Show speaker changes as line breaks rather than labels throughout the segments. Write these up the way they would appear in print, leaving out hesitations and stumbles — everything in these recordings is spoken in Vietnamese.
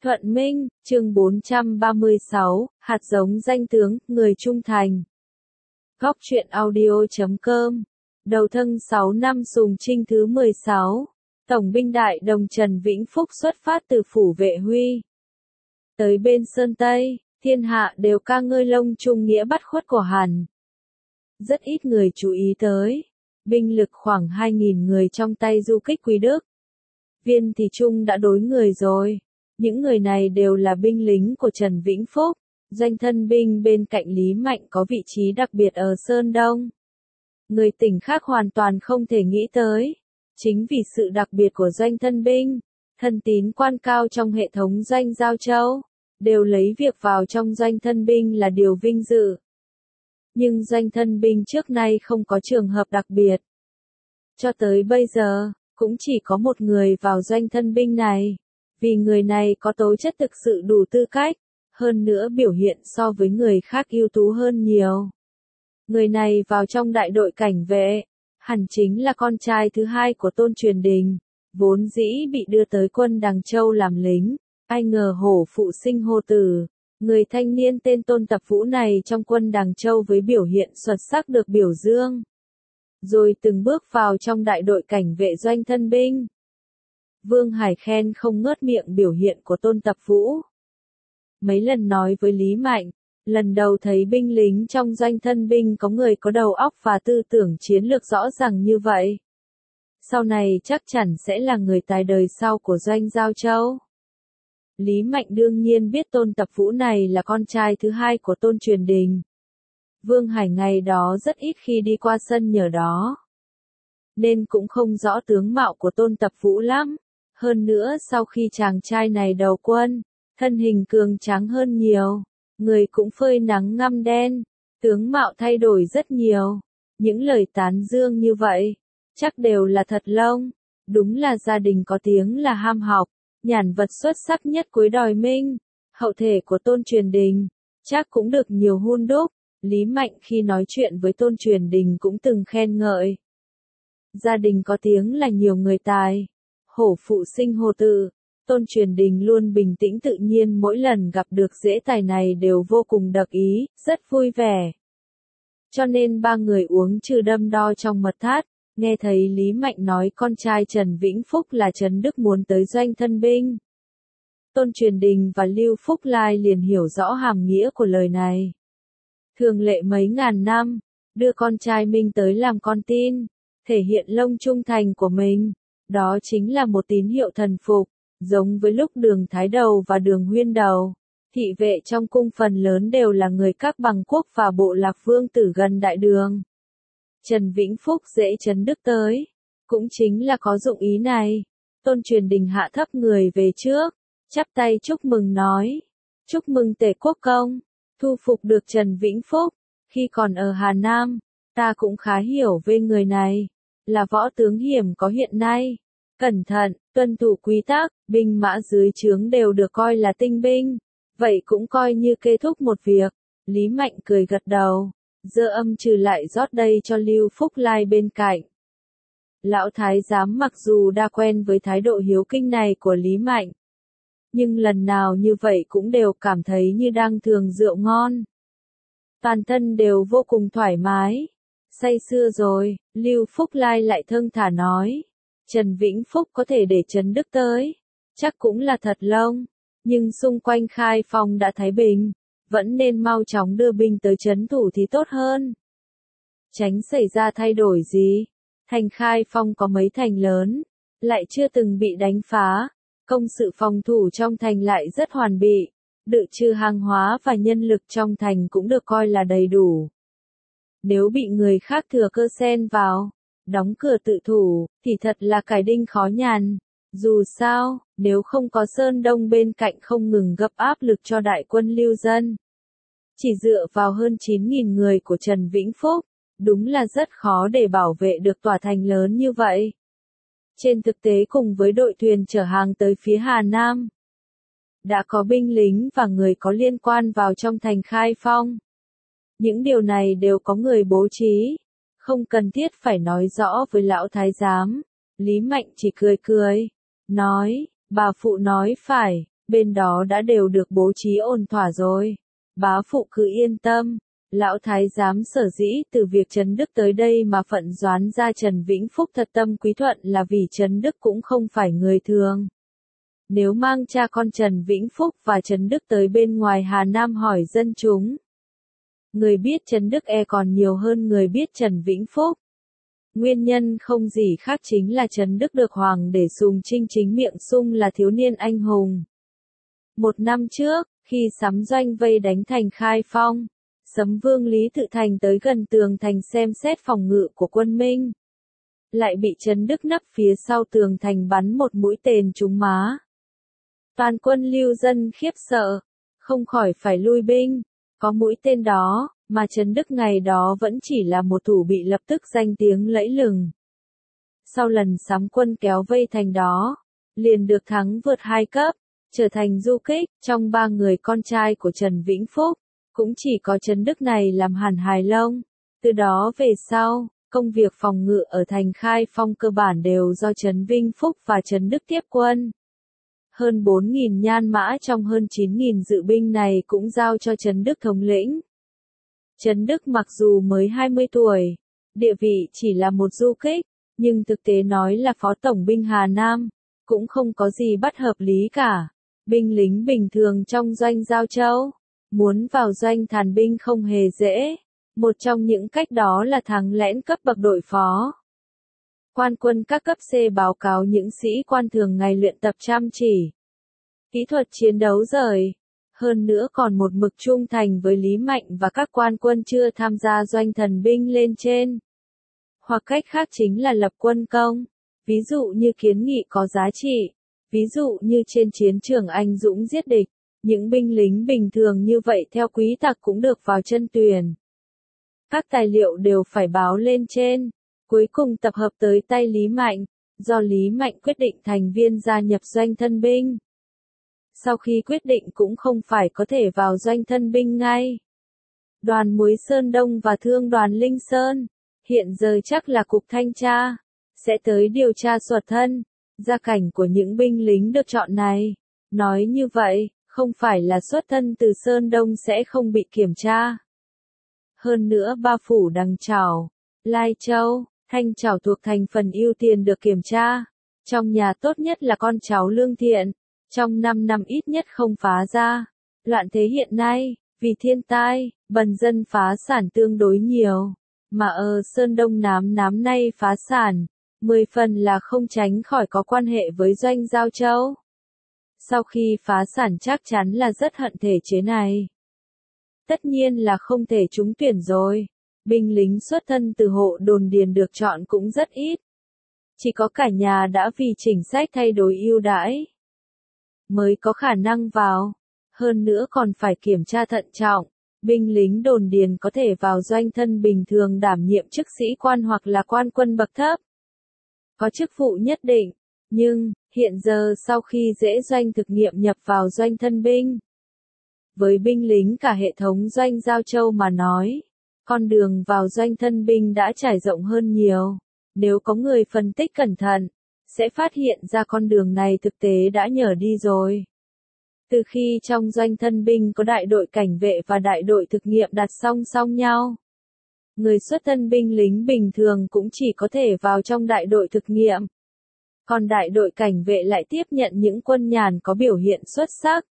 Thuận Minh, chương 436, hạt giống danh tướng, người trung thành. Góc truyện audio.com. Đầu Thân 6 năm Sùng Trinh thứ 16. Tổng binh đại đồng Trần Vĩnh Phúc xuất phát từ phủ Vệ Huy. Tới bên Sơn Tây, thiên hạ đều ca ngợi Long Trung nghĩa bắt khuất của Hàn. Rất ít người chú ý tới. Binh lực khoảng 2.000 người trong tay du kích Quý Đức. Viên thì Trung đã đối người rồi. Những người này đều là binh lính của Trần Vĩnh Phúc, doanh thân binh bên cạnh Lý Mạnh có vị trí đặc biệt ở Sơn Đông. Người tỉnh khác hoàn toàn không thể nghĩ tới. Chính vì sự đặc biệt của doanh thân binh, thân tín quan cao trong hệ thống doanh Giao Châu, đều lấy việc vào trong doanh thân binh là điều vinh dự. Nhưng doanh thân binh trước nay không có trường hợp đặc biệt. Cho tới bây giờ, cũng chỉ có một người vào doanh thân binh này. Vì người này có tố chất thực sự đủ tư cách, hơn nữa biểu hiện so với người khác ưu tú hơn nhiều. Người này vào trong đại đội cảnh vệ, hẳn chính là con trai thứ hai của Tôn Truyền Đình, vốn dĩ bị đưa tới quân Đằng Châu làm lính, ai ngờ hổ phụ sinh hô tử. Người thanh niên tên Tôn Tập Vũ này trong quân Đằng Châu với biểu hiện xuất sắc được biểu dương. Rồi từng bước vào trong đại đội cảnh vệ doanh thân binh. Vương Hải khen không ngớt miệng biểu hiện của Tôn Tập Vũ. Mấy lần nói với Lý Mạnh, lần đầu thấy binh lính trong doanh thân binh có người có đầu óc và tư tưởng chiến lược rõ ràng như vậy. Sau này chắc chắn sẽ là người tài đời sau của doanh Giao Châu. Lý Mạnh đương nhiên biết Tôn Tập Vũ này là con trai thứ hai của Tôn Truyền Đình. Vương Hải ngày đó rất ít khi đi qua sân nhờ đó, nên cũng không rõ tướng mạo của Tôn Tập Vũ lắm. Hơn nữa sau khi chàng trai này đầu quân, thân hình cường tráng hơn nhiều, người cũng phơi nắng ngăm đen, tướng mạo thay đổi rất nhiều. Những lời tán dương như vậy, chắc đều là thật lông. Đúng là gia đình có tiếng là ham học, nhàn vật xuất sắc nhất cuối đời Minh. Hậu thể của Tôn Truyền Đình, chắc cũng được nhiều hun đúc. Lý Mạnh khi nói chuyện với Tôn Truyền Đình cũng từng khen ngợi. Gia đình có tiếng là nhiều người tài. Hổ phụ sinh hô tử, Tôn Truyền Đình luôn bình tĩnh tự nhiên, mỗi lần gặp được dễ tài này đều vô cùng đắc ý, rất vui vẻ. Cho nên ba người uống trừ đâm đo trong mật thất, nghe thấy Lý Mạnh nói con trai Trần Vĩnh Phúc là Trần Đức muốn tới doanh thân binh. Tôn Truyền Đình và Lưu Phúc Lai liền hiểu rõ hàm nghĩa của lời này. Thường lệ mấy ngàn năm, đưa con trai mình tới làm con tin, thể hiện lòng trung thành của mình. Đó chính là một tín hiệu thần phục, giống với lúc Đường Thái Đầu và Đường Huyên Đầu. Thị vệ trong cung phần lớn đều là người các bằng quốc và bộ lạc vương tử gần đại đường. Trần Vĩnh Phúc dễ Trấn Đức tới, cũng chính là có dụng ý này. Tôn Truyền Đình hạ thấp người về trước, chắp tay chúc mừng nói. Chúc mừng Tề Quốc Công, thu phục được Trần Vĩnh Phúc. Khi còn ở Hà Nam, ta cũng khá hiểu về người này. Là võ tướng hiểm có hiện nay. Cẩn thận, tuân thủ quy tắc, binh mã dưới trướng đều được coi là tinh binh. Vậy cũng coi như kết thúc một việc. Lý Mạnh cười gật đầu, giơ âm trừ lại rót đây cho Lưu Phúc Lai bên cạnh. Lão thái giám mặc dù đã quen với thái độ hiếu kinh này của Lý Mạnh, nhưng lần nào như vậy cũng đều cảm thấy như đang thưởng rượu ngon. Toàn thân đều vô cùng thoải mái. Say sưa rồi, Lưu Phúc Lai lại thâng thả nói. Trần Vĩnh Phúc có thể để Trấn Đức tới, chắc cũng là thật lông. Nhưng xung quanh Khai Phong đã thái bình, vẫn nên mau chóng đưa binh tới trấn thủ thì tốt hơn. Tránh xảy ra thay đổi gì. Thành Khai Phong có mấy thành lớn, lại chưa từng bị đánh phá. Công sự phòng thủ trong thành lại rất hoàn bị. Đự trừ hàng hóa và nhân lực trong thành cũng được coi là đầy đủ. Nếu bị người khác thừa cơ xen vào, đóng cửa tự thủ, thì thật là cải đinh khó nhằn. Dù sao, nếu không có Sơn Đông bên cạnh không ngừng gấp áp lực cho đại quân lưu dân, chỉ dựa vào hơn 9.000 người của Trần Vĩnh Phúc, đúng là rất khó để bảo vệ được tòa thành lớn như vậy. Trên thực tế cùng với đội thuyền chở hàng tới phía Hà Nam, đã có binh lính và người có liên quan vào trong thành Khai Phong. Những điều này đều có người bố trí, không cần thiết phải nói rõ với lão thái giám. Lý Mạnh chỉ cười cười, nói, bà phụ nói phải, bên đó đã đều được bố trí ổn thỏa rồi. Bá phụ cứ yên tâm, lão thái giám sở dĩ từ việc Trấn Đức tới đây mà phận doán ra Trần Vĩnh Phúc thật tâm quý thuận là vì Trấn Đức cũng không phải người thường. Nếu mang cha con Trần Vĩnh Phúc và Trấn Đức tới bên ngoài Hà Nam hỏi dân chúng, người biết Trấn Đức còn nhiều hơn người biết Trần Vĩnh Phúc. Nguyên nhân không gì khác chính là Trấn Đức được Hoàng để Sùng Trinh chính miệng xưng là thiếu niên anh hùng. Một năm trước, khi sắm doanh vây đánh thành Khai Phong, Sấm Vương Lý Tự Thành tới gần tường thành xem xét phòng ngự của quân Minh. Lại bị Trấn Đức nấp phía sau tường thành bắn một mũi tên trúng má. Toàn quân lưu dân khiếp sợ, không khỏi phải lui binh. Có mũi tên đó, mà Trấn Đức ngày đó vẫn chỉ là một thủ bị lập tức danh tiếng lẫy lừng. Sau lần sắm quân kéo vây thành đó, liền được thắng vượt 2 cấp, trở thành du kích. Trong 3 người con trai của Trần Vĩnh Phúc, cũng chỉ có Trấn Đức này làm hẳn hài lông. Từ đó về sau, công việc phòng ngự ở thành Khai Phong cơ bản đều do Trần Vĩnh Phúc và Trấn Đức tiếp quân. Hơn 4.000 nhan mã trong hơn 9.000 dự binh này cũng giao cho Trấn Đức thống lĩnh. Trấn Đức mặc dù mới 20 tuổi, địa vị chỉ là một du kích, nhưng thực tế nói là phó tổng binh Hà Nam, cũng không có gì bất hợp lý cả. Binh lính bình thường trong doanh Giao Châu, muốn vào doanh Thàn binh không hề dễ. Một trong những cách đó là thắng lẽn cấp bậc đội phó. Quan quân các cấp C báo cáo những sĩ quan thường ngày luyện tập chăm chỉ. Kỹ thuật chiến đấu giỏi. Hơn nữa còn một mực trung thành với Lý Mạnh và các quan quân chưa tham gia doanh thần binh lên trên. Hoặc cách khác chính là lập quân công. Ví dụ như kiến nghị có giá trị. Ví dụ như trên chiến trường anh dũng giết địch. Những binh lính bình thường như vậy theo quý tặc cũng được vào chân tuyển. Các tài liệu đều phải báo lên trên. Cuối cùng tập hợp tới tay Lý Mạnh, do Lý Mạnh quyết định thành viên gia nhập doanh thân binh. Sau khi quyết định cũng không phải có thể vào doanh thân binh ngay. Đoàn Muối Sơn Đông và Thương đoàn Linh Sơn, hiện giờ chắc là cục thanh tra, sẽ tới điều tra xuất thân, gia cảnh của những binh lính được chọn này. Nói như vậy, không phải là xuất thân từ Sơn Đông sẽ không bị kiểm tra. Hơn nữa Ba Phủ Đằng Chảo, Lai Châu, Thanh Chảo thuộc thành phần ưu tiên được kiểm tra. Trong nhà tốt nhất là con cháu lương thiện, trong 5 năm ít nhất không phá ra. Loạn thế hiện nay, vì thiên tai, bần dân phá sản tương đối nhiều, mà ở Sơn Đông năm nay phá sản, 10 phần là không tránh khỏi có quan hệ với doanh Giao Châu. Sau khi phá sản chắc chắn là rất hận thể chế này. Tất nhiên là không thể trúng tuyển rồi. Binh lính xuất thân từ hộ đồn điền được chọn cũng rất ít. Chỉ có cả nhà đã vì chính sách thay đổi ưu đãi mới có khả năng vào. Hơn nữa còn phải kiểm tra thận trọng. Binh lính đồn điền có thể vào doanh thân bình thường đảm nhiệm chức sĩ quan hoặc là quan quân bậc thấp. Có chức vụ nhất định. Nhưng, hiện giờ sau khi dễ doanh thực nghiệm nhập vào doanh thân binh. Với binh lính cả hệ thống doanh Giao Châu mà nói, con đường vào doanh thân binh đã trải rộng hơn nhiều. Nếu có người phân tích cẩn thận, sẽ phát hiện ra con đường này thực tế đã nhở đi rồi. Từ khi trong doanh thân binh có đại đội cảnh vệ và đại đội thực nghiệm đặt song song nhau, người xuất thân binh lính bình thường cũng chỉ có thể vào trong đại đội thực nghiệm. Còn đại đội cảnh vệ lại tiếp nhận những quân nhàn có biểu hiện xuất sắc.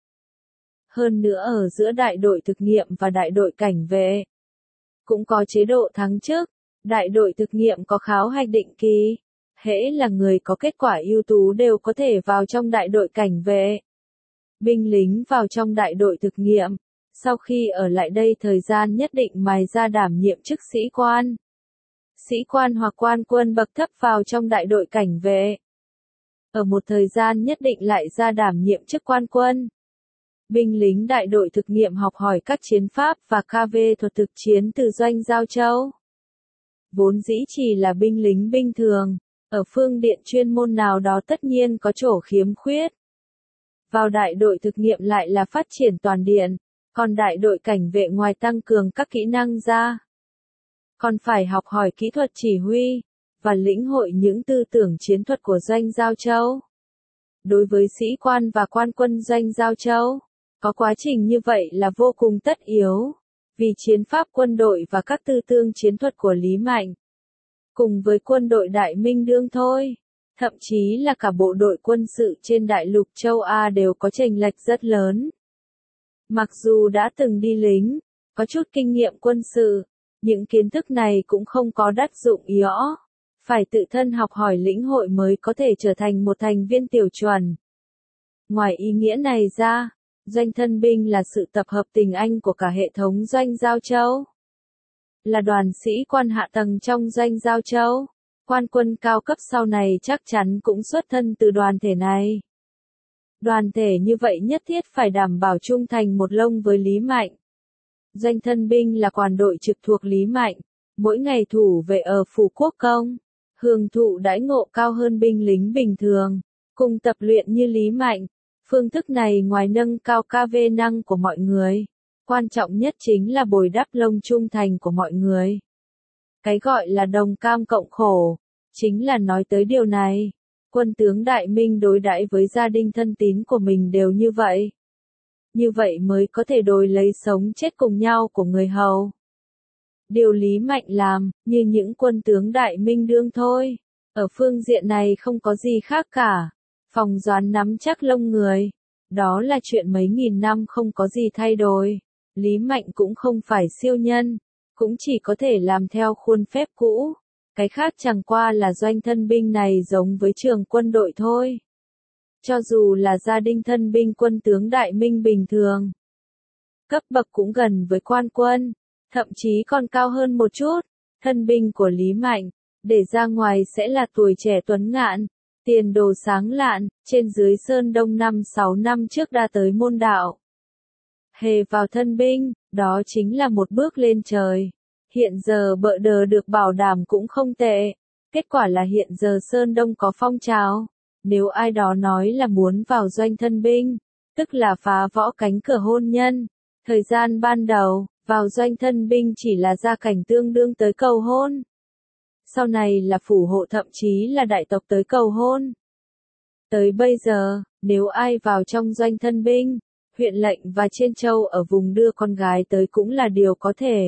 Hơn nữa ở giữa đại đội thực nghiệm và đại đội cảnh vệ, cũng có chế độ thăng chức. Đại đội thực nghiệm có khảo hạch định kỳ. Hễ là người có kết quả ưu tú đều có thể vào trong đại đội cảnh vệ. Binh lính vào trong đại đội thực nghiệm, sau khi ở lại đây thời gian nhất định mài ra đảm nhiệm chức sĩ quan. Sĩ quan hoặc quan quân bậc thấp vào trong đại đội cảnh vệ. Ở một thời gian nhất định lại ra đảm nhiệm chức quan quân. Binh lính đại đội thực nghiệm học hỏi các chiến pháp và KV thuật thực chiến từ doanh Giao Châu. Vốn dĩ chỉ là binh lính bình thường, ở phương diện chuyên môn nào đó tất nhiên có chỗ khiếm khuyết. Vào đại đội thực nghiệm lại là phát triển toàn diện, còn đại đội cảnh vệ ngoài tăng cường các kỹ năng ra, còn phải học hỏi kỹ thuật chỉ huy, và lĩnh hội những tư tưởng chiến thuật của doanh Giao Châu. Đối với sĩ quan và quan quân doanh Giao Châu, có quá trình như vậy là vô cùng tất yếu, vì chiến pháp quân đội và các tư tưởng chiến thuật của Lý Mạnh, cùng với quân đội Đại Minh đương thôi, thậm chí là cả bộ đội quân sự trên đại lục châu Á đều có chênh lệch rất lớn. Mặc dù đã từng đi lính, có chút kinh nghiệm quân sự, những kiến thức này cũng không có đắc dụng rõ, phải tự thân học hỏi lĩnh hội mới có thể trở thành một thành viên tiểu chuẩn. Ngoài ý nghĩa này ra, doanh thân binh là sự tập hợp tình anh của cả hệ thống doanh Giao Châu. Là đoàn sĩ quan hạ tầng trong doanh Giao Châu, quan quân cao cấp sau này chắc chắn cũng xuất thân từ đoàn thể này. Đoàn thể như vậy nhất thiết phải đảm bảo trung thành một lông với Lý Mạnh. Doanh thân binh là quan đội trực thuộc Lý Mạnh, mỗi ngày thủ vệ ở phủ quốc công, hưởng thụ đãi ngộ cao hơn binh lính bình thường, cùng tập luyện như Lý Mạnh. Phương thức này ngoài nâng cao KV năng của mọi người, quan trọng nhất chính là bồi đắp lông trung thành của mọi người. Cái gọi là đồng cam cộng khổ, chính là nói tới điều này. Quân tướng Đại Minh đối đãi với gia đình thân tín của mình đều như vậy. Như vậy mới có thể đổi lấy sống chết cùng nhau của người hầu. Điều Lý Mạnh làm, như những quân tướng Đại Minh đương thôi. Ở phương diện này không có gì khác cả. Phòng đoán nắm chắc lông người. Đó là chuyện mấy nghìn năm không có gì thay đổi. Lý Mạnh cũng không phải siêu nhân, cũng chỉ có thể làm theo khuôn phép cũ. Cái khác chẳng qua là doanh thân binh này giống với trường quân đội thôi. Cho dù là gia đình thân binh quân tướng Đại Minh bình thường, cấp bậc cũng gần với quan quân, thậm chí còn cao hơn một chút. Thân binh của Lý Mạnh, để ra ngoài sẽ là tuổi trẻ tuấn ngạn, tiền đồ sáng lạn, trên dưới Sơn Đông 5-6 năm trước đã tới môn đạo. Hề vào thân binh, đó chính là một bước lên trời. Hiện giờ bợ đờ được bảo đảm cũng không tệ. Kết quả là hiện giờ Sơn Đông có phong trào. Nếu ai đó nói là muốn vào doanh thân binh, tức là phá võ cánh cửa hôn nhân. Thời gian ban đầu, vào doanh thân binh chỉ là gia cảnh tương đương tới cầu hôn. Sau này là phủ hộ thậm chí là đại tộc tới cầu hôn. Tới bây giờ, nếu ai vào trong doanh thân binh, huyện lệnh và trên châu ở vùng đưa con gái tới cũng là điều có thể.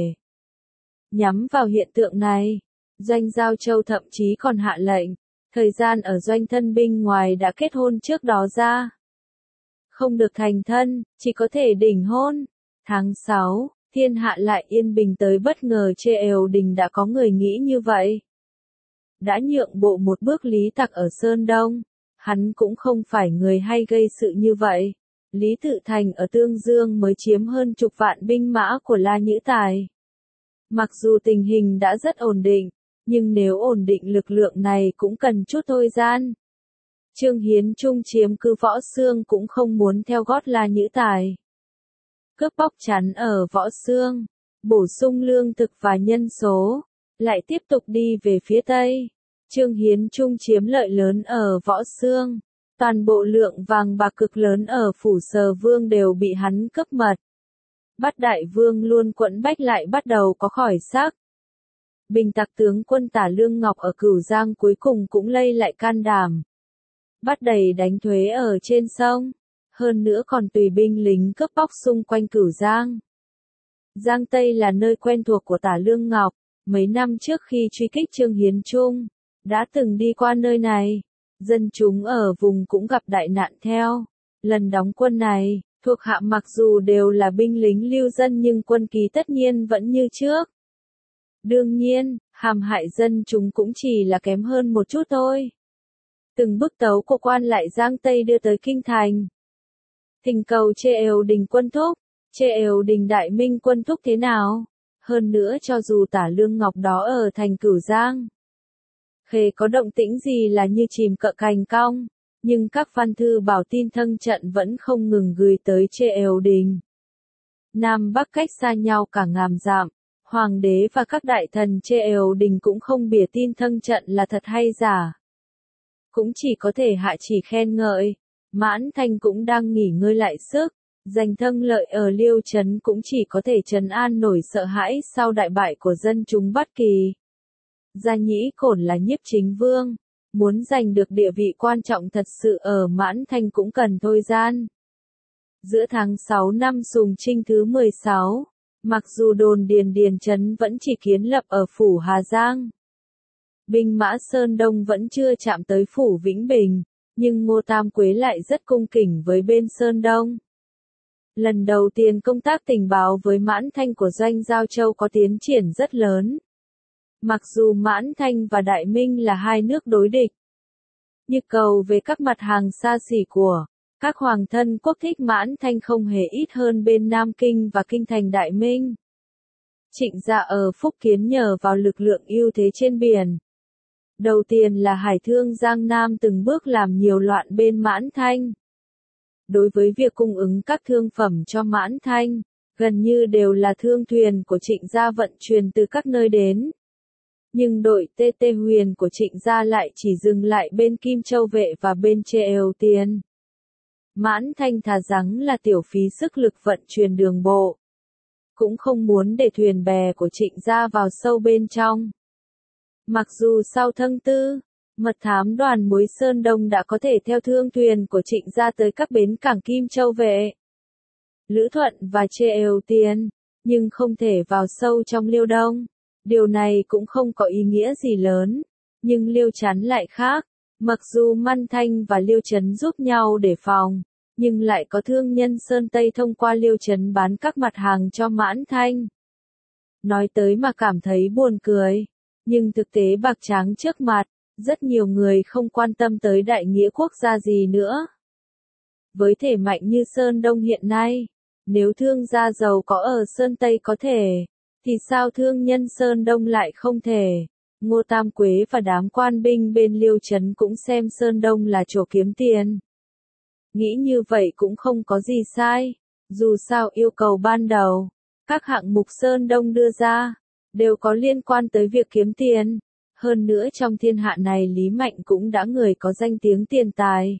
Nhắm vào hiện tượng này, doanh Giao Châu thậm chí còn hạ lệnh, thời gian ở doanh thân binh ngoài đã kết hôn trước đó ra. Không được thành thân, chỉ có thể đỉnh hôn. Tháng 6, thiên hạ lại yên bình tới bất ngờ Triều Đình đã có người nghĩ như vậy. Đã nhượng bộ một bước Lý Tặc ở Sơn Đông, hắn cũng không phải người hay gây sự như vậy. Lý Tự Thành ở Tương Dương mới chiếm hơn chục vạn binh mã của La Nhữ Tài. Mặc dù tình hình đã rất ổn định, nhưng nếu ổn định lực lượng này cũng cần chút thời gian. Trương Hiến Trung chiếm cứ Võ Xương cũng không muốn theo gót La Nhữ Tài. Cướp bóc chắn ở Võ Xương, bổ sung lương thực và nhân số, lại tiếp tục đi về phía Tây. Trương Hiến Trung chiếm lợi lớn ở Võ Xương. Toàn bộ lượng vàng bạc cực lớn ở phủ Sờ Vương đều bị hắn cướp mật. Bát Đại Vương luôn quẫn bách lại bắt đầu có khởi sắc. Bình tặc tướng quân Tả Lương Ngọc ở Cửu Giang cuối cùng cũng lây lại can đảm. Bắt đầy đánh thuế ở trên sông. Hơn nữa còn tùy binh lính cướp bóc xung quanh Cửu Giang. Giang Tây là nơi quen thuộc của Tả Lương Ngọc. Mấy năm trước khi truy kích Trương Hiến Trung, đã từng đi qua nơi này. Dân chúng ở vùng cũng gặp đại nạn theo. Lần đóng quân này, thuộc hạ mặc dù đều là binh lính lưu dân nhưng quân kỳ tất nhiên vẫn như trước. Đương nhiên, hãm hại dân chúng cũng chỉ là kém hơn một chút thôi. Từng bức tấu của quan lại Giang Tây đưa tới kinh thành. Thỉnh cầu Triều Đình quân thúc, Triều Đình Đại Minh quân thúc thế nào? Hơn nữa cho dù Tả Lương Ngọc đó ở thành Cửu Giang, khề có động tĩnh gì là như chìm cỡ cành cong, nhưng các văn thư bảo tin thân trận vẫn không ngừng gửi tới Triều Đình. Nam Bắc cách xa nhau cả ngàn dặm, hoàng đế và các đại thần Triều Đình cũng không bìa tin thân trận là thật hay giả. Cũng chỉ có thể hạ chỉ khen ngợi, Mãn Thanh cũng đang nghỉ ngơi lại sức, giành thân lợi ở Liêu Trấn cũng chỉ có thể trấn an nổi sợ hãi sau đại bại của dân chúng Bát Kỳ. Gia Nhĩ Cổn là nhiếp chính vương, Muốn giành được địa vị quan trọng thật sự ở Mãn Thanh cũng cần thời gian. Giữa tháng 6 năm Sùng Trinh thứ 16, mặc dù đồn Điền Trấn vẫn chỉ kiến lập ở phủ Hà Giang, binh mã Sơn Đông vẫn chưa chạm tới phủ Vĩnh Bình, nhưng Ngô Tam Quế lại rất cung kính với bên Sơn Đông. Lần đầu tiên công tác tình báo với Mãn Thanh của Doanh Giao Châu có tiến triển rất lớn. Mặc dù Mãn Thanh và Đại Minh là hai nước đối địch, như cầu về các mặt hàng xa xỉ của các hoàng thân quốc thích, Mãn Thanh không hề ít hơn bên Nam Kinh và kinh thành Đại Minh. Trịnh gia ở Phúc Kiến nhờ vào lực lượng ưu thế trên biển. Đầu tiên là hải thương Giang Nam từng bước làm nhiều loạn bên Mãn Thanh. Đối với việc cung ứng các thương phẩm cho Mãn Thanh, gần như đều là thương thuyền của Trịnh gia vận chuyển từ các nơi đến. Nhưng đội TT Huyền của Trịnh gia lại chỉ dừng lại bên Kim Châu Vệ và bên Trèo Tiền. Mãn Thanh thà rằng là tiểu phí sức lực vận chuyển đường bộ, cũng không muốn để thuyền bè của Trịnh gia vào sâu bên trong. Mặc dù sau tháng 4, mật thám đoàn Muối Sơn Đông đã có thể theo thương thuyền của Trịnh gia tới các bến cảng Kim Châu Vệ, Lữ Thuận và Trèo Tiền, nhưng không thể vào sâu trong Liêu Đông. Điều này cũng không có ý nghĩa gì lớn, nhưng Liêu Chắn lại khác. Mặc dù Măn Thanh và Liêu Chấn giúp nhau đề phòng, nhưng lại có thương nhân Sơn Tây thông qua Liêu Chấn bán các mặt hàng cho Mãn Thanh. Nói tới mà cảm thấy buồn cười, nhưng thực tế bạc trắng trước mặt, rất nhiều người không quan tâm tới đại nghĩa quốc gia gì nữa. Với thể mạnh như Sơn Đông hiện nay, nếu thương gia giàu có ở Sơn Tây có thể, thì sao thương nhân Sơn Đông lại không thể? Ngô Tam Quế và đám quan binh bên Liêu Trấn cũng xem Sơn Đông là chỗ kiếm tiền. Nghĩ như vậy cũng không có gì sai. Dù sao yêu cầu ban đầu, các hạng mục Sơn Đông đưa ra, đều có liên quan tới việc kiếm tiền. Hơn nữa trong thiên hạ này Lý Mạnh cũng đã người có danh tiếng tiền tài.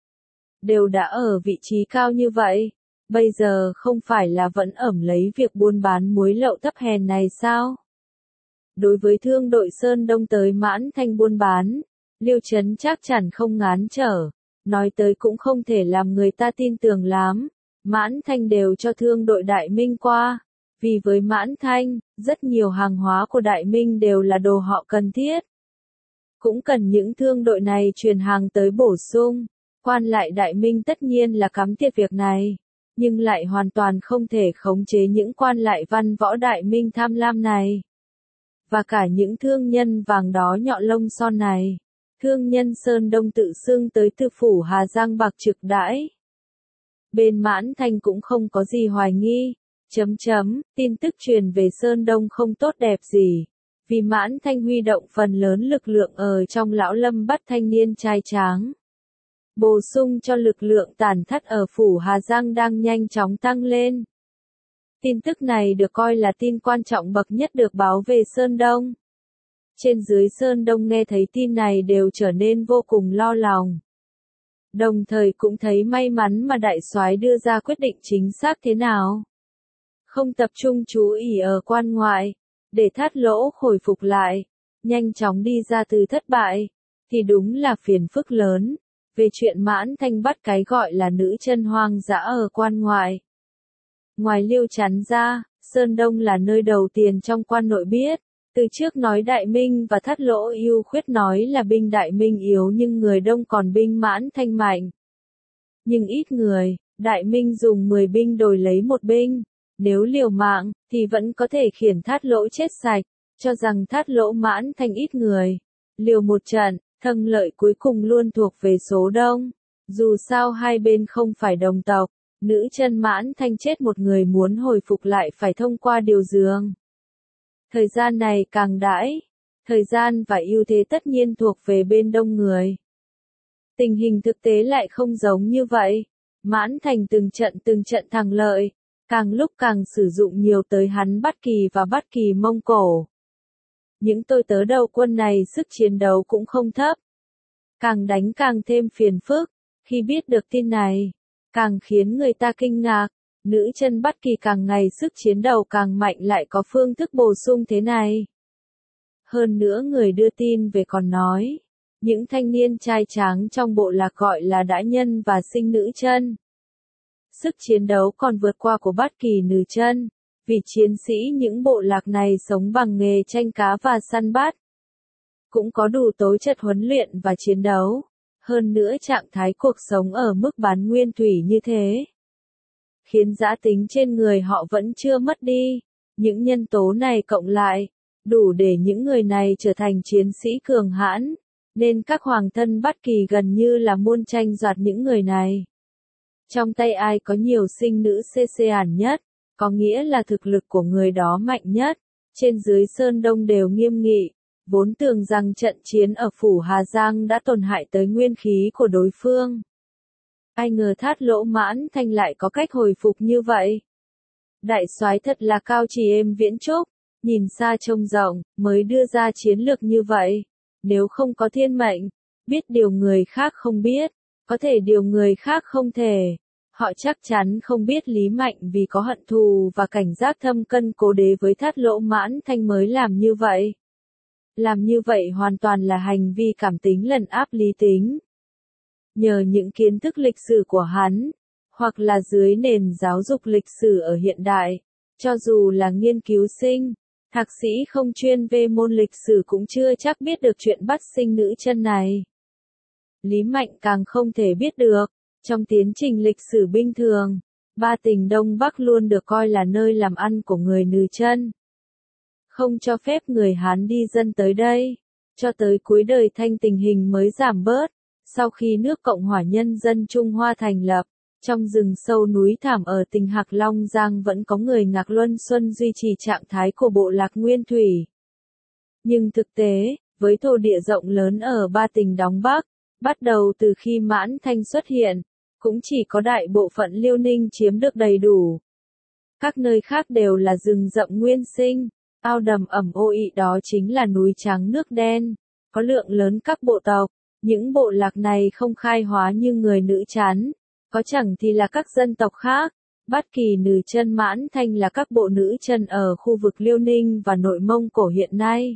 Đều đã ở vị trí cao như vậy. Bây giờ không phải là vẫn ẩm lấy việc buôn bán muối lậu thấp hèn này sao? Đối với thương đội Sơn Đông tới Mãn Thanh buôn bán, Liêu Trấn chắc chắn không ngán trở. Nói tới cũng không thể làm người ta tin tưởng lắm. Mãn Thanh đều cho thương đội Đại Minh qua. Vì với Mãn Thanh, rất nhiều hàng hóa của Đại Minh đều là đồ họ cần thiết. Cũng cần những thương đội này truyền hàng tới bổ sung. Quan lại Đại Minh tất nhiên là cắm tiệt việc này, nhưng lại hoàn toàn không thể khống chế những quan lại văn võ Đại Minh tham lam này. Và cả những thương nhân vàng đó nhọ lông son này. Thương nhân Sơn Đông tự xưng tới từ phủ Hà Giang bạc trực đãi. Bên Mãn Thanh cũng không có gì hoài nghi. Tin tức truyền về Sơn Đông không tốt đẹp gì. Vì Mãn Thanh huy động phần lớn lực lượng ở trong Lão Lâm bắt thanh niên trai tráng. Bổ sung cho lực lượng tàn thất ở phủ Hà Giang đang nhanh chóng tăng lên. Tin tức này được coi là tin quan trọng bậc nhất được báo về Sơn Đông. Trên dưới Sơn Đông nghe thấy tin này đều trở nên vô cùng lo lòng. Đồng thời cũng thấy may mắn mà đại soái đưa ra quyết định chính xác thế nào. Không tập trung chú ý ở quan ngoại, để Thát Lỗ khôi phục lại, nhanh chóng đi ra từ thất bại, thì đúng là phiền phức lớn. Về chuyện Mãn Thanh bắt cái gọi là nữ chân hoang dã ở quan ngoại. Ngoài Liêu Chắn ra, Sơn Đông là nơi đầu tiên trong quan nội biết. Từ trước nói Đại Minh và Thát Lỗ ưu khuyết nói là binh Đại Minh yếu nhưng người Đông còn binh Mãn Thanh mạnh. Nhưng ít người, Đại Minh dùng 10 binh đổi lấy 1 binh. Nếu liều mạng, thì vẫn có thể khiển Thát Lỗ chết sạch. Cho rằng Thát Lỗ Mãn Thanh ít người. Liều một trận, thắng lợi cuối cùng luôn thuộc về số đông. Dù sao hai bên không phải đồng tộc. Nữ chân Mãn Thanh chết một người muốn hồi phục lại phải thông qua điều giường. Thời gian này càng đãi, thời gian và ưu thế tất nhiên thuộc về bên đông người. Tình hình thực tế lại không giống như vậy. Mãn Thành từng trận thắng lợi, càng lúc càng sử dụng nhiều tới hắn Bát Kỳ và Bát Kỳ Mông Cổ. Những tôi tớ đầu quân này sức chiến đấu cũng không thấp. Càng đánh càng thêm phiền phức, khi biết được tin này, càng khiến người ta kinh ngạc. Nữ chân Bát Kỳ càng ngày sức chiến đấu càng mạnh lại có phương thức bổ sung thế này. Hơn nữa người đưa tin về còn nói, Những thanh niên trai tráng trong bộ lạc gọi là Dã Nhân và Sinh Nữ Chân. Sức chiến đấu còn vượt qua của Bát Kỳ Nừ Chân, vì chiến sĩ những bộ lạc này sống bằng nghề tranh cá và săn bắt. Cũng có đủ tố chất huấn luyện và chiến đấu. Hơn nữa trạng thái cuộc sống ở mức bán nguyên thủy như thế, khiến dã tính trên người họ vẫn chưa mất đi. Những nhân tố này cộng lại, đủ để những người này trở thành chiến sĩ cường hãn, nên các hoàng thân Bát Kỳ gần như là muôn tranh đoạt những người này. Trong tay ai có nhiều sinh nữ CCản nhất, có nghĩa là thực lực của người đó mạnh nhất. Trên dưới Sơn Đông đều nghiêm nghị, vốn tưởng rằng trận chiến ở phủ Hà Giang đã tổn hại tới nguyên khí của đối phương. Ai ngờ Thát Lỗ Mãn Thanh lại có cách hồi phục như vậy. Đại soái thật là cao trì êm viễn trúc, nhìn xa trông rộng, mới đưa ra chiến lược như vậy. Nếu không có thiên mệnh, biết điều người khác không biết, có thể điều người khác không thể. Họ chắc chắn không biết Lý Mạnh vì có hận thù và cảnh giác thâm cân cố đế với Thát Lỗ Mãn Thanh mới làm như vậy. Làm như vậy hoàn toàn là hành vi cảm tính lấn áp lý tính. Nhờ những kiến thức lịch sử của hắn, hoặc là dưới nền giáo dục lịch sử ở hiện đại, cho dù là nghiên cứu sinh, thạc sĩ không chuyên về môn lịch sử cũng chưa chắc biết được chuyện bắt sinh nữ chân này. Lý Mạnh càng không thể biết được, trong tiến trình lịch sử bình thường, ba tỉnh Đông Bắc luôn được coi là nơi làm ăn của người Nừ Chân. Không cho phép người Hán đi dân tới đây, cho tới cuối đời Thanh tình hình mới giảm bớt. Sau khi nước Cộng hòa Nhân dân Trung Hoa thành lập, trong rừng sâu núi thảm ở tỉnh Hạc Long Giang vẫn có người Ngạc Luân Xuân duy trì trạng thái của bộ lạc nguyên thủy. Nhưng thực tế, với thổ địa rộng lớn ở ba tỉnh Đóng Bắc, bắt đầu từ khi Mãn Thanh xuất hiện, cũng chỉ có đại bộ phận Liêu Ninh chiếm được đầy đủ. Các nơi khác đều là rừng rậm nguyên sinh, ao đầm ẩm ô ị đó chính là núi trắng nước đen, có lượng lớn các bộ tộc. Những bộ lạc này không khai hóa như người nữ chán, có chẳng thì là các dân tộc khác. Bát Kỳ Nừ Chân Mãn Thanh là các bộ nữ chân ở khu vực Liêu Ninh và Nội Mông Cổ hiện nay.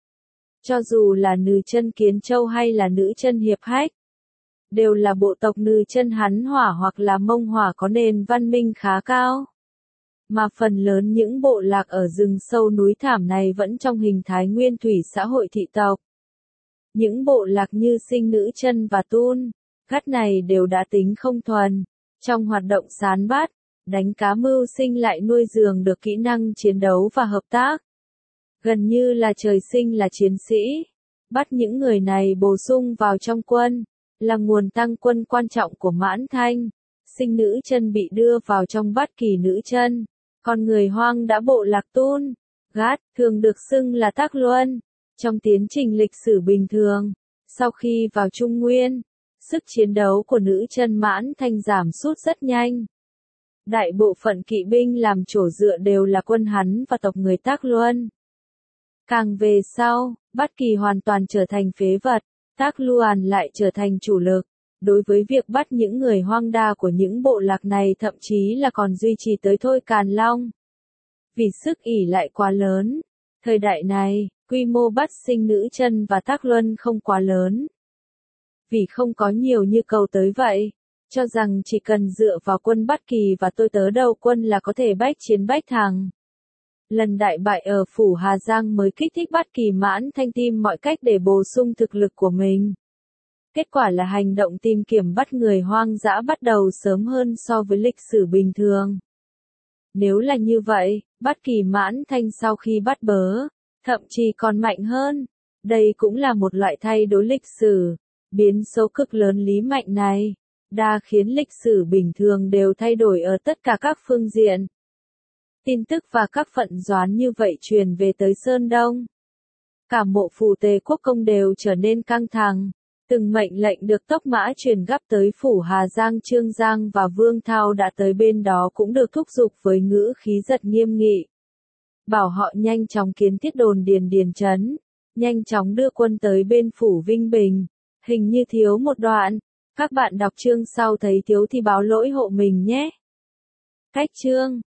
Cho dù là Nừ Chân Kiến Châu hay là nữ chân Hiệp Hách, đều là bộ tộc Nừ Chân Hán Hỏa hoặc là Mông Hỏa có nền văn minh khá cao. Mà phần lớn những bộ lạc ở rừng sâu núi thảm này vẫn trong hình thái nguyên thủy xã hội thị tộc. Những bộ lạc như Sinh Nữ Chân và Tun, Gắt này đều đã tính không thuần. Trong hoạt động sán bắt, đánh cá mưu sinh lại nuôi dưỡng được kỹ năng chiến đấu và hợp tác. Gần như là trời sinh là chiến sĩ. Bắt những người này bổ sung vào trong quân, là nguồn tăng quân quan trọng của Mãn Thanh. Sinh Nữ Chân bị đưa vào trong Bát Kỳ Nừ Chân. Còn người Hoang đã bộ lạc Tun, Gát, thường được xưng là Tác Luân. Trong tiến trình lịch sử bình thường, sau khi vào Trung Nguyên, sức chiến đấu của nữ chân Mãn Thanh giảm sút rất nhanh. Đại bộ phận kỵ binh làm chỗ dựa đều là quân hắn và tộc người Tác Luân. Càng về sau, Bát Kỳ hoàn toàn trở thành phế vật, Tác Luân lại trở thành chủ lực. Đối với việc bắt những người Hoang đa của những bộ lạc này thậm chí là còn duy trì tới Thôi Càn Long. Vì sức ỷ lại quá lớn, thời đại này, quy mô bắt Sinh Nữ Chân và Tác Luân không quá lớn. Vì không có nhiều như cầu tới vậy, cho rằng chỉ cần dựa vào quân Bát Kỳ và tôi tớ đầu quân là có thể bách chiến bách thắng. Lần đại bại ở phủ Hà Giang mới kích thích Bát Kỳ Mãn Thanh tìm mọi cách để bổ sung thực lực của mình. Kết quả là hành động tìm kiếm bắt người hoang dã bắt đầu sớm hơn so với lịch sử bình thường. Nếu là như vậy, Bát Kỳ Mãn Thanh sau khi bắt bớ, thậm chí còn mạnh hơn. Đây cũng là một loại thay đổi lịch sử. Biến số cực lớn Lý Mạnh này, đã khiến lịch sử bình thường đều thay đổi ở tất cả các phương diện. Tin tức và các phận doán như vậy truyền về tới Sơn Đông. Cả mộ phủ Tề Quốc công đều trở nên căng thẳng. Từng mệnh lệnh được tốc mã truyền gấp tới phủ Hà Giang Trương Giang và Vương Thao đã tới bên đó cũng được thúc giục với ngữ khí giật nghiêm nghị. Bảo họ nhanh chóng kiến thiết đồn Điền Trấn, nhanh chóng đưa quân tới bên phủ Vinh Bình. Hình như thiếu một đoạn, các bạn đọc chương sau thấy thiếu thì báo lỗi hộ mình nhé. Cách chương